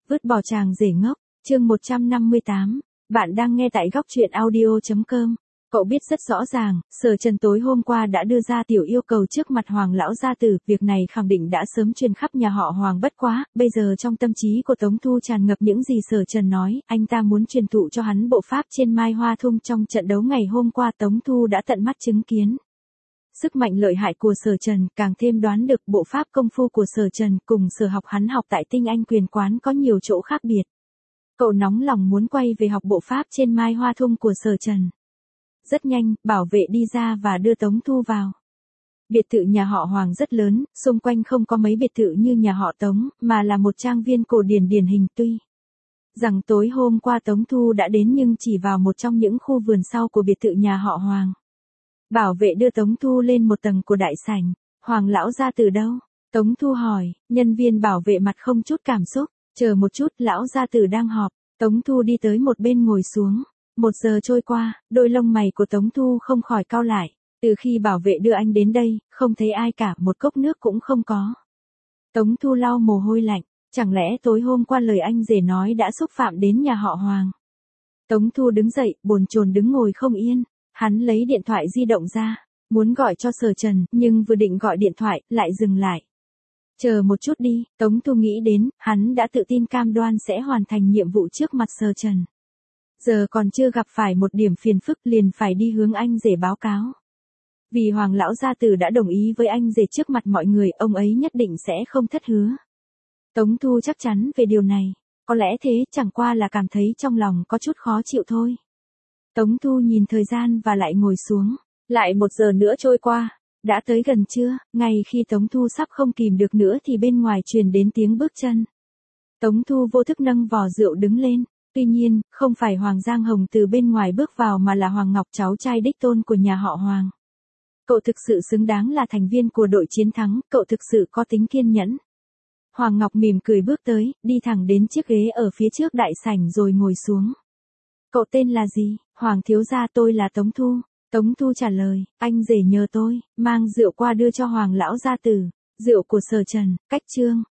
Vứt bỏ chàng rể ngốc, chương 158, bạn đang nghe tại góc truyện audio.com. Cậu biết rất rõ ràng, Sở Trần tối hôm qua đã đưa ra tiểu yêu cầu trước mặt Hoàng lão gia tử, việc này khẳng định đã sớm truyền khắp nhà họ Hoàng, bất quá, bây giờ trong tâm trí của Tống Thu tràn ngập những gì Sở Trần nói, anh ta muốn truyền thụ cho hắn bộ pháp trên Mai Hoa Thung trong trận đấu ngày hôm qua Tống Thu đã tận mắt chứng kiến. Sức mạnh lợi hại của Sở Trần càng thêm đoán được bộ pháp công phu của Sở Trần cùng sở học hắn học tại Tinh Anh Quyền Quán có nhiều chỗ khác biệt. Cậu nóng lòng muốn quay về học bộ pháp trên Mai Hoa Thung của Sở Trần. Rất nhanh, bảo vệ đi ra và đưa Tống Thu vào. Biệt thự nhà họ Hoàng rất lớn, xung quanh không có mấy biệt thự như nhà họ Tống, mà là một trang viên cổ điển điển hình. Tuy rằng tối hôm qua Tống Thu đã đến nhưng chỉ vào một trong những khu vườn sau của biệt thự nhà họ Hoàng. Bảo vệ đưa Tống Thu lên một tầng của đại sảnh. Hoàng lão gia tử đâu? Tống Thu hỏi, nhân viên bảo vệ mặt không chút cảm xúc. Chờ một chút, lão gia tử đang họp. Tống Thu đi tới một bên ngồi xuống. 1 giờ trôi qua, đôi lông mày của Tống Thu không khỏi cau lại. Từ khi bảo vệ đưa anh đến đây, không thấy ai cả, một cốc nước cũng không có. Tống Thu lau mồ hôi lạnh, chẳng lẽ tối hôm qua lời anh rể nói đã xúc phạm đến nhà họ Hoàng? Tống Thu đứng dậy, bồn chồn đứng ngồi không yên. Hắn lấy điện thoại di động ra, muốn gọi cho Sở Trần, nhưng vừa định gọi điện thoại, lại dừng lại. Chờ một chút đi, Tống Thu nghĩ đến, hắn đã tự tin cam đoan sẽ hoàn thành nhiệm vụ trước mặt Sở Trần. Giờ còn chưa gặp phải một điểm phiền phức liền phải đi hướng anh rể báo cáo. Vì Hoàng lão gia tử đã đồng ý với anh rể trước mặt mọi người, ông ấy nhất định sẽ không thất hứa. Tống Thu chắc chắn về điều này, có lẽ thế, chẳng qua là cảm thấy trong lòng có chút khó chịu thôi. Tống Thu nhìn thời gian và lại ngồi xuống. Lại 1 giờ nữa trôi qua. Đã tới gần trưa, ngay khi Tống Thu sắp không kìm được nữa thì bên ngoài truyền đến tiếng bước chân. Tống Thu vô thức nâng vò rượu đứng lên. Tuy nhiên, không phải Hoàng Giang Hồng từ bên ngoài bước vào mà là Hoàng Ngọc, cháu trai đích tôn của nhà họ Hoàng. Cậu thực sự xứng đáng là thành viên của đội chiến thắng, cậu thực sự có tính kiên nhẫn. Hoàng Ngọc mỉm cười bước tới, đi thẳng đến chiếc ghế ở phía trước đại sảnh rồi ngồi xuống. Cậu tên là gì? Hoàng thiếu gia, tôi là Tống Thu. Tống Thu trả lời, anh rể nhờ tôi, mang rượu qua đưa cho Hoàng lão gia tử. Rượu của Sở Trần, cách chương,